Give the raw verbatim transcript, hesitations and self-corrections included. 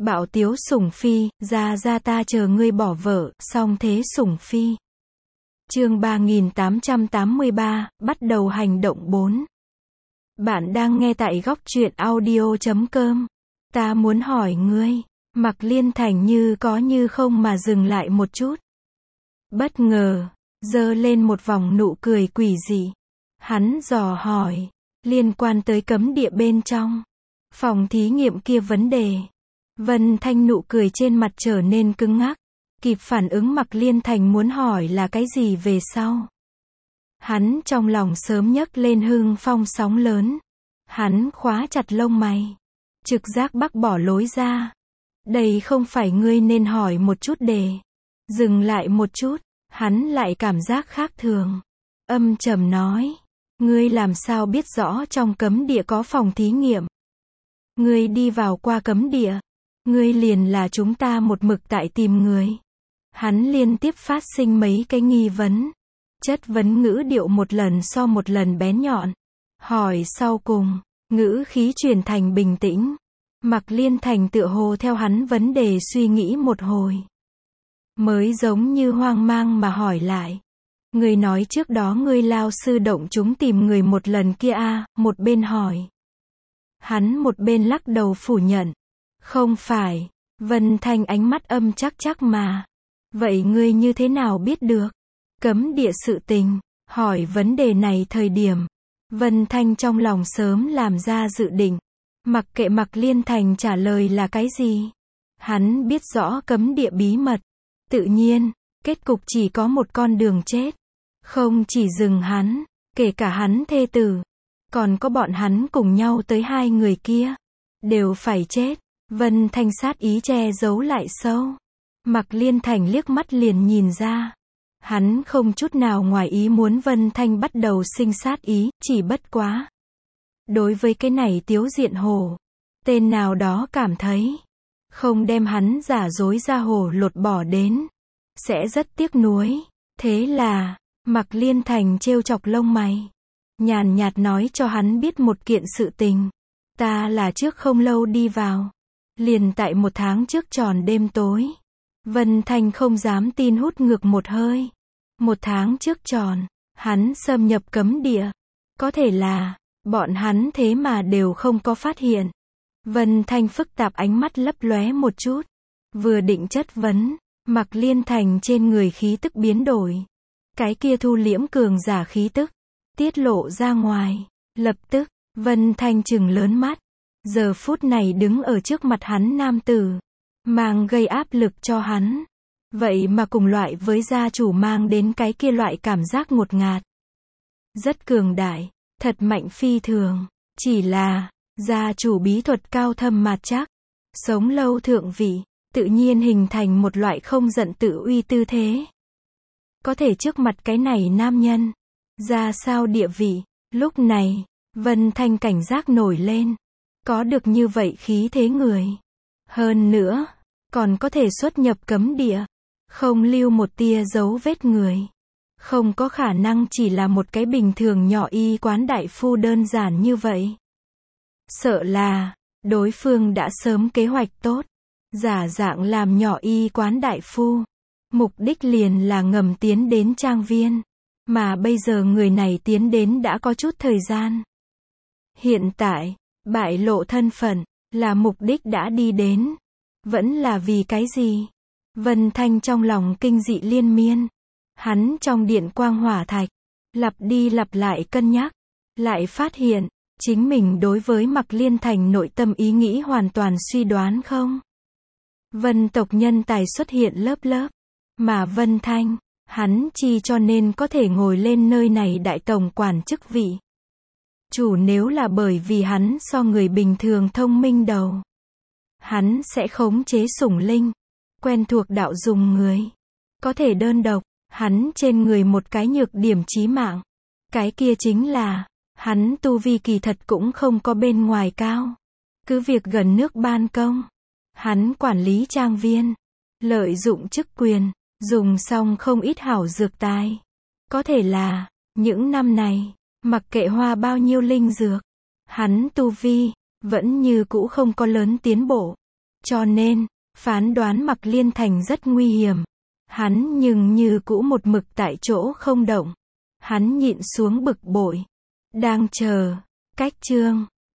Bảo Tiếu Sủng Phi, ra ra ta chờ ngươi bỏ vợ, song thế Sủng Phi. Chương ba nghìn tám trăm tám mươi ba, bắt đầu hành động bốn. Bạn đang nghe tại góc truyện audio chấm com. Ta muốn hỏi ngươi. Mạc Liên Thành như có như không mà dừng lại một chút. Bất ngờ, giơ lên một vòng nụ cười quỷ dị. Hắn dò hỏi, liên quan tới cấm địa bên trong phòng thí nghiệm kia vấn đề. Vân Thanh nụ cười trên mặt trở nên cứng ngắc. Kịp phản ứng Mạc Liên Thành muốn hỏi là cái gì về sau. Hắn trong lòng sớm nhấc lên hưng phong sóng lớn. Hắn khóa chặt lông mày. Trực giác bác bỏ lối ra. Đây không phải ngươi nên hỏi một chút để. Dừng lại một chút, hắn lại cảm giác khác thường. Âm trầm nói. Ngươi làm sao biết rõ trong cấm địa có phòng thí nghiệm? Ngươi đi vào qua cấm địa. Ngươi liền là chúng ta một mực tại tìm người. Hắn liên tiếp phát sinh mấy cái nghi vấn. Chất vấn ngữ điệu một lần so một lần bén nhọn. Hỏi sau cùng, ngữ khí chuyển thành bình tĩnh. Mạc Liên Thành tựa hồ theo hắn vấn đề suy nghĩ một hồi. Mới giống như hoang mang mà hỏi lại. Người nói trước đó ngươi lao sư động chúng tìm người một lần kia a, một bên hỏi. Hắn một bên lắc đầu phủ nhận. Không phải. Vân Thanh ánh mắt âm chắc chắc mà. Vậy ngươi như thế nào biết được? Cấm địa sự tình. Hỏi vấn đề này thời điểm. Vân Thanh trong lòng sớm làm ra dự định. Mặc kệ Mạc Liên Thành trả lời là cái gì. Hắn biết rõ cấm địa bí mật. Tự nhiên, kết cục chỉ có một con đường chết. Không chỉ dừng hắn, kể cả hắn thê tử. Còn có bọn hắn cùng nhau tới hai người kia. Đều phải chết. Vân Thanh sát ý che giấu lại sâu. Mạc Liên Thành liếc mắt liền nhìn ra. Hắn không chút nào ngoài ý muốn Vân Thanh bắt đầu sinh sát ý, chỉ bất quá. Đối với cái này Tiếu Diện Hổ, tên nào đó cảm thấy, không đem hắn giả dối ra hổ lột bỏ đến, sẽ rất tiếc nuối. Thế là, Mạc Liên Thành trêu chọc lông mày, nhàn nhạt nói cho hắn biết một kiện sự tình. Ta là trước không lâu đi vào. Liền tại một tháng trước tròn đêm tối. Vân Thanh không dám tin hút ngược một hơi. Một tháng trước tròn, hắn xâm nhập cấm địa. Có thể là, bọn hắn thế mà đều không có phát hiện. Vân Thanh phức tạp ánh mắt lấp lóe một chút. Vừa định chất vấn, Mạc Liên Thành trên người khí tức biến đổi. Cái kia thu liễm cường giả khí tức, tiết lộ ra ngoài. Lập tức, Vân Thanh trừng lớn mắt. Giờ phút này đứng ở trước mặt hắn nam tử, mang gây áp lực cho hắn. Vậy mà cùng loại với gia chủ mang đến cái kia loại cảm giác ngột ngạt. Rất cường đại, thật mạnh phi thường. Chỉ là, gia chủ bí thuật cao thâm mạt chắc, sống lâu thượng vị, tự nhiên hình thành một loại không giận tự uy tư thế. Có thể trước mặt cái này nam nhân, ra sao địa vị. Lúc này, Vân Thanh cảnh giác nổi lên. Có được như vậy khí thế người. Hơn nữa, còn có thể xuất nhập cấm địa. Không lưu một tia dấu vết người. Không có khả năng chỉ là một cái bình thường nhỏ y quán đại phu đơn giản như vậy. Sợ là, đối phương đã sớm kế hoạch tốt. Giả dạng làm nhỏ y quán đại phu. Mục đích liền là ngầm tiến đến trang viên. Mà bây giờ người này tiến đến đã có chút thời gian. Hiện tại, bại lộ thân phận, là mục đích đã đi đến. Vẫn là vì cái gì? Vân Thanh trong lòng kinh dị liên miên. Hắn trong điện quang hỏa thạch, lặp đi lặp lại cân nhắc. Lại phát hiện, chính mình đối với Mạc Liên Thành nội tâm ý nghĩ hoàn toàn suy đoán không. Vân tộc nhân tài xuất hiện lớp lớp. Mà Vân Thanh, hắn chi cho nên có thể ngồi lên nơi này đại tổng quản chức vị. Chủ nếu là bởi vì hắn so người bình thường thông minh đầu. Hắn sẽ khống chế sủng linh. Quen thuộc đạo dùng người. Có thể đơn độc, hắn trên người một cái nhược điểm chí mạng. Cái kia chính là, hắn tu vi kỳ thật cũng không có bên ngoài cao. Cứ việc gần nước ban công. Hắn quản lý trang viên. Lợi dụng chức quyền, dùng xong không ít hảo dược tài. Có thể là, những năm này, mặc kệ hoa bao nhiêu linh dược, hắn tu vi, vẫn như cũ không có lớn tiến bộ. Cho nên, phán đoán Mạc Liên Thành rất nguy hiểm. Hắn nhưng như cũ một mực tại chỗ không động. Hắn nhịn xuống bực bội. Đang chờ. Cách chương